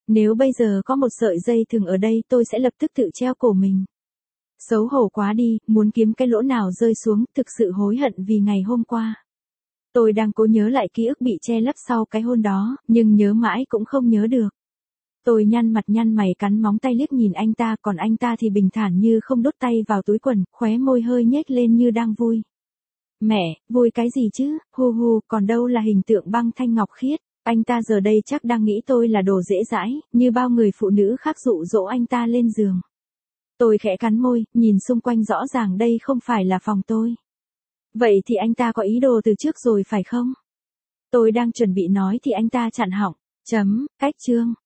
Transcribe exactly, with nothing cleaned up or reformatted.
Nếu bây giờ có một sợi dây thừng ở đây tôi sẽ lập tức tự treo cổ mình. Xấu hổ quá đi, muốn kiếm cái lỗ nào rơi xuống, thực sự hối hận vì ngày hôm qua. Tôi đang cố nhớ lại ký ức bị che lấp sau cái hôn đó, nhưng nhớ mãi cũng không nhớ được. Tôi nhăn mặt nhăn mày cắn móng tay liếc nhìn anh ta, còn anh ta thì bình thản như không đút tay vào túi quần, khóe môi hơi nhếch lên như đang vui. Mẹ, vui cái gì chứ, hu hu, còn đâu là hình tượng băng thanh ngọc khiết. Anh ta giờ đây chắc đang nghĩ tôi là đồ dễ dãi, như bao người phụ nữ khác dụ dỗ anh ta lên giường. Tôi khẽ cắn môi, nhìn xung quanh rõ ràng đây không phải là phòng tôi. Vậy thì anh ta có ý đồ từ trước rồi phải không? Tôi đang chuẩn bị nói thì anh ta chặn họng. Chấm, cách chương.